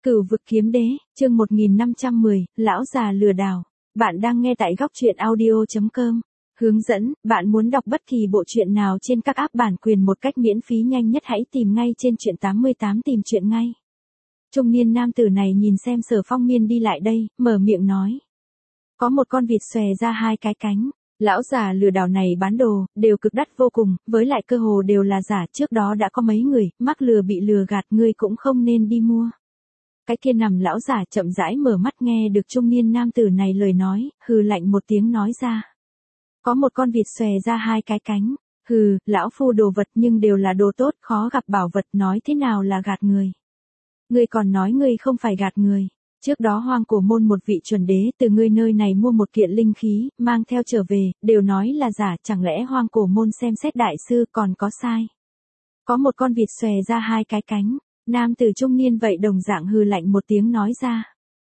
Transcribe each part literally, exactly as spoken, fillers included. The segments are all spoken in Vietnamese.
Cửu vực kiếm đế, chương một nghìn năm trăm mười, lão già lừa đảo. Bạn đang nghe tại góc truyện audio chấm com. Hướng dẫn, bạn muốn đọc bất kỳ bộ truyện nào trên các app bản quyền một cách miễn phí nhanh nhất hãy tìm ngay trên truyện tám mươi tám tìm truyện ngay. Trung niên nam tử này nhìn xem Sở Phong Miên đi lại đây, mở miệng nói. Có một con vịt xòe ra hai cái cánh. Lão già lừa đảo này bán đồ, đều cực đắt vô cùng, với lại cơ hồ đều là giả, trước đó đã có mấy người, mắc lừa bị lừa gạt, ngươi cũng không nên đi mua. Cái kia nằm lão giả chậm rãi mở mắt nghe được trung niên nam tử này lời nói, hừ lạnh một tiếng nói ra. Có một con vịt xòe ra hai cái cánh, hừ, lão phu đồ vật nhưng đều là đồ tốt, khó gặp bảo vật, nói thế nào là gạt người. Ngươi còn nói ngươi không phải gạt người. Trước đó Hoang Cổ Môn một vị chuẩn đế từ ngươi nơi này mua một kiện linh khí, mang theo trở về, đều nói là giả, chẳng lẽ Hoang Cổ Môn xem xét đại sư còn có sai. Có một con vịt xòe ra hai cái cánh, nam tử trung niên vậy đồng dạng hừ lạnh một tiếng nói ra.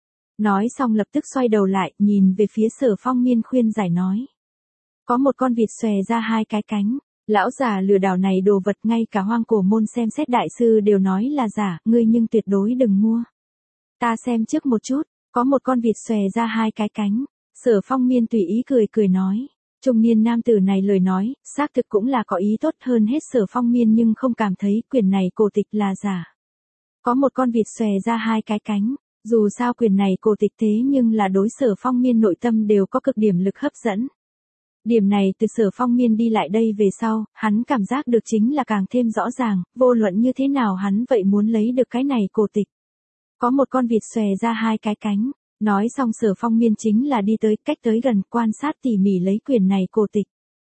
Nói xong lập tức xoay đầu lại, nhìn về phía Sở Phong Miên khuyên giải nói. Có một con vịt xòe ra hai cái cánh, lão già lừa đảo này đồ vật ngay cả Hoang Cổ Môn xem xét đại sư đều nói là giả, ngươi nhưng tuyệt đối đừng mua. Ta xem trước một chút, có một con vịt xòe ra hai cái cánh, Sở Phong Miên tùy ý cười cười nói. Trung niên nam tử này lời nói, xác thực cũng là có ý tốt hơn hết Sở Phong Miên nhưng không cảm thấy quyền này cổ tịch là giả. Có một con vịt xòe ra hai cái cánh, dù sao quyền này cổ tịch thế nhưng là đối Sở Phong Miên nội tâm đều có cực điểm lực hấp dẫn. Điểm này từ Sở Phong Miên đi lại đây về sau, hắn cảm giác được chính là càng thêm rõ ràng, vô luận như thế nào hắn vậy muốn lấy được cái này cổ tịch. Có một con vịt xòe ra hai cái cánh, nói xong Sở Phong Miên chính là đi tới, cách tới gần, quan sát tỉ mỉ lấy quyền này cổ tịch.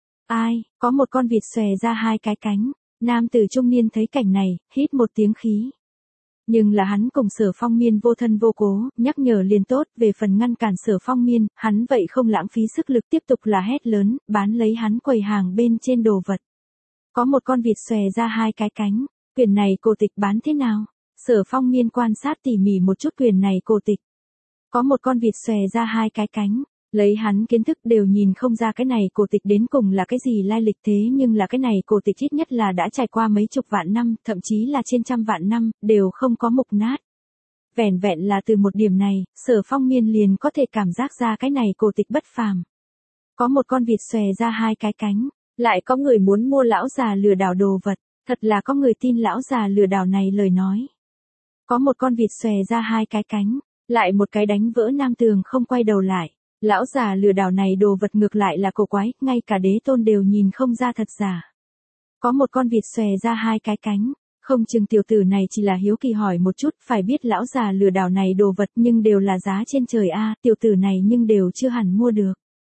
Ai, có một con vịt xòe ra hai cái cánh, nam tử trung niên thấy cảnh này, hít một tiếng khí. Nhưng là hắn cùng Sở Phong Miên vô thân vô cố, nhắc nhở liền tốt, về phần ngăn cản Sở Phong Miên, hắn vậy không lãng phí sức lực tiếp tục là hét lớn, bán lấy hắn quầy hàng bên trên đồ vật. Có một con vịt xòe ra hai cái cánh, quyền này cổ tịch bán thế nào? Sở Phong Miên quan sát tỉ mỉ một chút quyền này cổ tịch. Có một con vịt xòe ra hai cái cánh, lấy hắn kiến thức đều nhìn không ra cái này cổ tịch đến cùng là cái gì lai lịch thế nhưng là cái này cổ tịch ít nhất là đã trải qua mấy chục vạn năm, thậm chí là trên trăm vạn năm, đều không có mục nát. Vẻn vẹn là từ một điểm này, Sở Phong Miên liền có thể cảm giác ra cái này cổ tịch bất phàm. Có một con vịt xòe ra hai cái cánh, lại có người muốn mua lão già lừa đảo đồ vật, thật là có người tin lão già lừa đảo này lời nói. Có một con vịt xòe ra hai cái cánh, lại một cái đánh vỡ nam tường không quay đầu lại. Lão già lừa đảo này đồ vật ngược lại là cổ quái, ngay cả đế tôn đều nhìn không ra thật giả. Có một con vịt xòe ra hai cái cánh, không chừng tiểu tử này chỉ là hiếu kỳ hỏi một chút, phải biết lão già lừa đảo này đồ vật nhưng đều là giá trên trời a, tiểu tử này nhưng đều chưa hẳn mua được.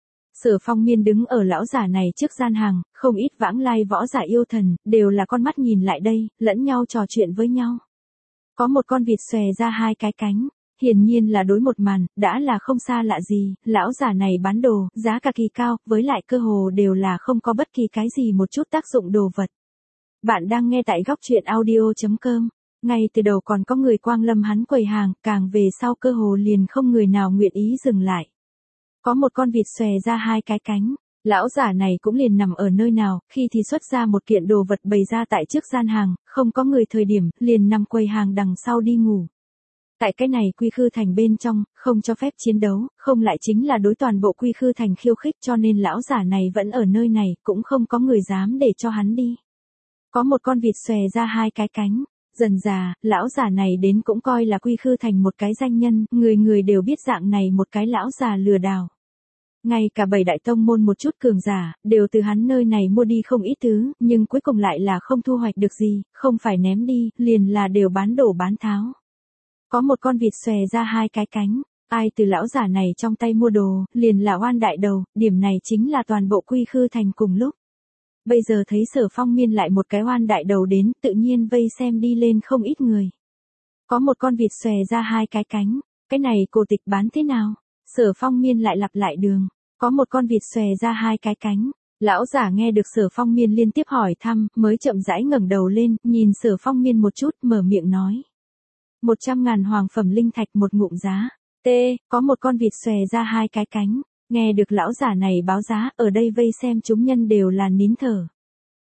Sở Phong Miên đứng ở lão giả này trước gian hàng, không ít vãng lai võ giả yêu thần, đều là con mắt nhìn lại đây, lẫn nhau trò chuyện với nhau. Có một con vịt xòe ra hai cái cánh, hiển nhiên là đối một màn, đã là không xa lạ gì, lão giả này bán đồ, giá cả kỳ cao, với lại cơ hồ đều là không có bất kỳ cái gì một chút tác dụng đồ vật. Bạn đang nghe tại góc truyện audio chấm com, ngay từ đầu còn có người quang lâm hắn quầy hàng, càng về sau cơ hồ liền không người nào nguyện ý dừng lại. Có một con vịt xòe ra hai cái cánh, lão giả này cũng liền nằm ở nơi nào, khi thì xuất ra một kiện đồ vật bày ra tại trước gian hàng, không có người thời điểm, liền nằm quầy hàng đằng sau đi ngủ. Tại cái này Quy Khư Thành bên trong, không cho phép chiến đấu, không lại chính là đối toàn bộ Quy Khư Thành khiêu khích cho nên lão giả này vẫn ở nơi này, cũng không có người dám để cho hắn đi. Có một con vịt xòe ra hai cái cánh, dần già, lão giả này đến cũng coi là Quy Khư Thành một cái danh nhân, người người đều biết dạng này một cái lão già lừa đảo. Ngay cả bảy đại tông môn một chút cường giả, đều từ hắn nơi này mua đi không ít thứ, nhưng cuối cùng lại là không thu hoạch được gì, không phải ném đi, liền là đều bán đổ bán tháo. Có một con vịt xòe ra hai cái cánh, ai từ lão giả này trong tay mua đồ, liền là oan đại đầu, điểm này chính là toàn bộ Quy Khư Thành cùng lúc. Bây giờ thấy Sở Phong Miên lại một cái oan đại đầu đến, tự nhiên vây xem đi lên không ít người. Có một con vịt xòe ra hai cái cánh, cái này cổ tịch bán thế nào? Sở Phong Miên lại lặp lại đường, có một con vịt xòe ra hai cái cánh. Lão giả nghe được Sở Phong Miên liên tiếp hỏi thăm, mới chậm rãi ngẩng đầu lên, nhìn Sở Phong Miên một chút, mở miệng nói. Một trăm ngàn hoàng phẩm linh thạch một ngụm giá. T, có một con vịt xòe ra hai cái cánh. Nghe được lão giả này báo giá, ở đây vây xem chúng nhân đều là nín thở.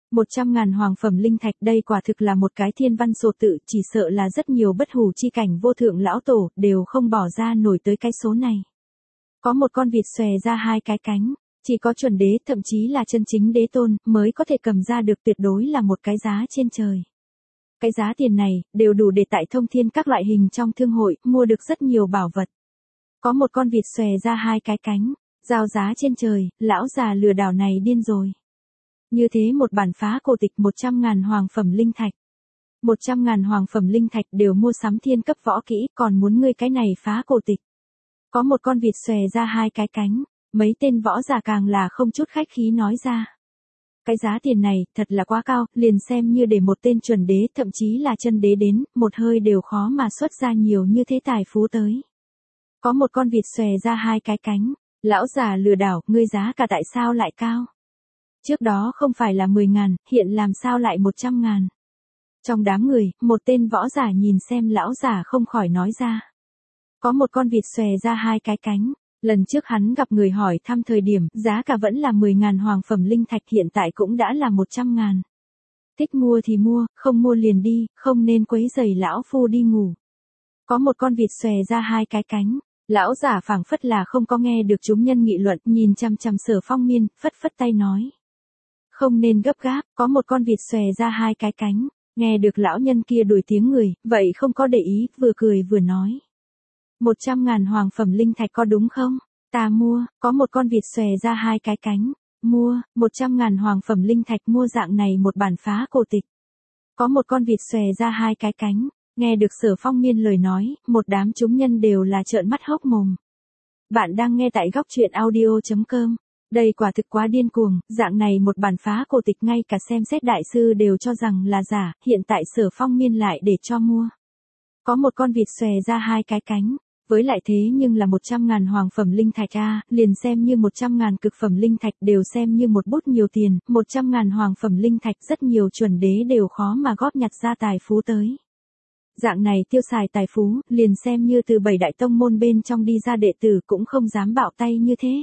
một trăm ngàn hoàng phẩm linh thạch, đây quả thực là một cái thiên văn số tự, chỉ sợ là rất nhiều bất hủ chi cảnh vô thượng lão tổ, đều không bỏ ra nổi tới cái số này. Có một con vịt xòe ra hai cái cánh, chỉ có chuẩn đế, thậm chí là chân chính đế tôn, mới có thể cầm ra được, tuyệt đối là một cái giá trên trời. Cái giá tiền này, đều đủ để tại thông thiên các loại hình trong thương hội, mua được rất nhiều bảo vật. Có một con vịt xòe ra hai cái cánh, giao giá trên trời, lão già lừa đảo này điên rồi. Như thế một bản phá cổ tịch một trăm ngàn hoàng phẩm linh thạch. một trăm ngàn hoàng phẩm linh thạch đều mua sắm thiên cấp võ kỹ, còn muốn ngươi cái này phá cổ tịch. Có một con vịt xòe ra hai cái cánh, mấy tên võ giả càng là không chút khách khí nói ra. Cái giá tiền này, thật là quá cao, liền xem như để một tên chuẩn đế, thậm chí là chân đế đến, một hơi đều khó mà xuất ra nhiều như thế tài phú tới. Có một con vịt xòe ra hai cái cánh, lão già lừa đảo, ngươi giá cả tại sao lại cao? Trước đó không phải là mười ngàn, hiện làm sao lại một trăm ngàn? Trong đám người, một tên võ giả nhìn xem lão già không khỏi nói ra. Có một con vịt xòe ra hai cái cánh, lần trước hắn gặp người hỏi thăm thời điểm, giá cả vẫn là mười ngàn hoàng phẩm linh thạch, hiện tại cũng đã là một trăm ngàn. Thích mua thì mua, không mua liền đi, không nên quấy rầy lão phu đi ngủ. Có một con vịt xòe ra hai cái cánh, lão giả phảng phất là không có nghe được chúng nhân nghị luận, nhìn chằm chằm Sở Phong Miên, phất phất tay nói. Không nên gấp gáp, có một con vịt xòe ra hai cái cánh, nghe được lão nhân kia đuổi tiếng người, vậy không có để ý, vừa cười vừa nói. Một trăm ngàn hoàng phẩm linh thạch có đúng không? Ta mua, có một con vịt xòe ra hai cái cánh, mua, một trăm ngàn hoàng phẩm linh thạch mua dạng này một bản phá cổ tịch. Có một con vịt xòe ra hai cái cánh, nghe được Sở Phong Miên lời nói, một đám chúng nhân đều là trợn mắt hốc mồm. Bạn đang nghe tại góc truyện audio chấm com. Đây quả thực quá điên cuồng, dạng này một bản phá cổ tịch ngay cả xem xét đại sư đều cho rằng là giả, hiện tại Sở Phong Miên lại để cho mua. Có một con vịt xòe ra hai cái cánh, với lại thế nhưng là một trăm ngàn hoàng phẩm linh thạch a, liền xem như một trăm ngàn cực phẩm linh thạch đều xem như một bút nhiều tiền, một trăm ngàn hoàng phẩm linh thạch rất nhiều chuẩn đế đều khó mà góp nhặt ra tài phú tới. Dạng này tiêu xài tài phú, liền xem như từ bảy đại tông môn bên trong đi ra đệ tử cũng không dám bạo tay như thế.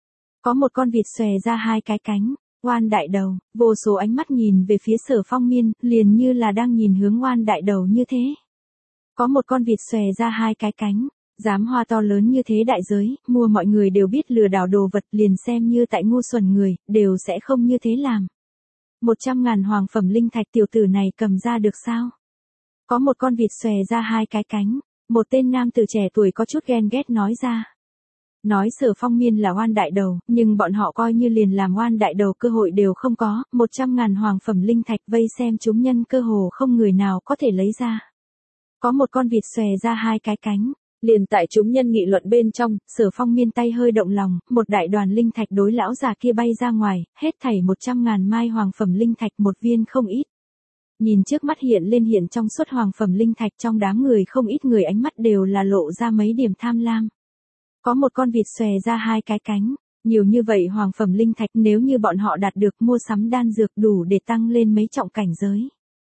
Có một con vịt xòe ra hai cái cánh, oan đại đầu, vô số ánh mắt nhìn về phía Sở Phong Miên, liền như là đang nhìn hướng oan đại đầu như thế. Có một con vịt xòe ra hai cái cánh, dám hoa to lớn như thế đại giới, mua mọi người đều biết lừa đảo đồ vật, liền xem như tại ngu xuẩn người, đều sẽ không như thế làm. Một trăm ngàn hoàng phẩm linh thạch tiểu tử này cầm ra được sao? Có một con vịt xòe ra hai cái cánh, một tên nam tử trẻ tuổi có chút ghen ghét nói ra. Nói Sở Phong Miên là oan đại đầu, nhưng bọn họ coi như liền làm oan đại đầu cơ hội đều không có, một trăm ngàn hoàng phẩm linh thạch vây xem chúng nhân cơ hồ không người nào có thể lấy ra. Có một con vịt xòe ra hai cái cánh, liền tại chúng nhân nghị luận bên trong, Sở Phong Miên tay hơi động lòng, một đại đoàn linh thạch đối lão già kia bay ra ngoài, hết thảy một trăm ngàn mai hoàng phẩm linh thạch một viên không ít. Nhìn trước mắt hiện lên hiện trong suốt hoàng phẩm linh thạch, trong đám người không ít người ánh mắt đều là lộ ra mấy điểm tham lam. Có một con vịt xòe ra hai cái cánh, nhiều như vậy hoàng phẩm linh thạch nếu như bọn họ đạt được mua sắm đan dược đủ để tăng lên mấy trọng cảnh giới.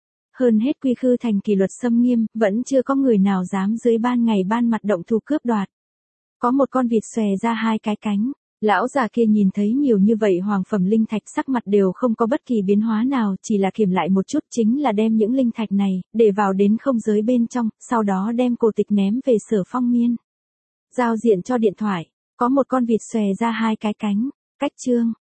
Hơn hết Quy Khư thành kỷ luật xâm nghiêm, vẫn chưa có người nào dám dưới ban ngày ban mặt động thủ cướp đoạt. Có một con vịt xòe ra hai cái cánh, lão già kia nhìn thấy nhiều như vậy hoàng phẩm linh thạch sắc mặt đều không có bất kỳ biến hóa nào, chỉ là kiểm lại một chút chính là đem những linh thạch này, để vào đến không giới bên trong, sau đó đem cổ tịch ném về Sở Phong Miên. Giao diện cho điện thoại, có một con vịt xòe ra hai cái cánh, cách chương,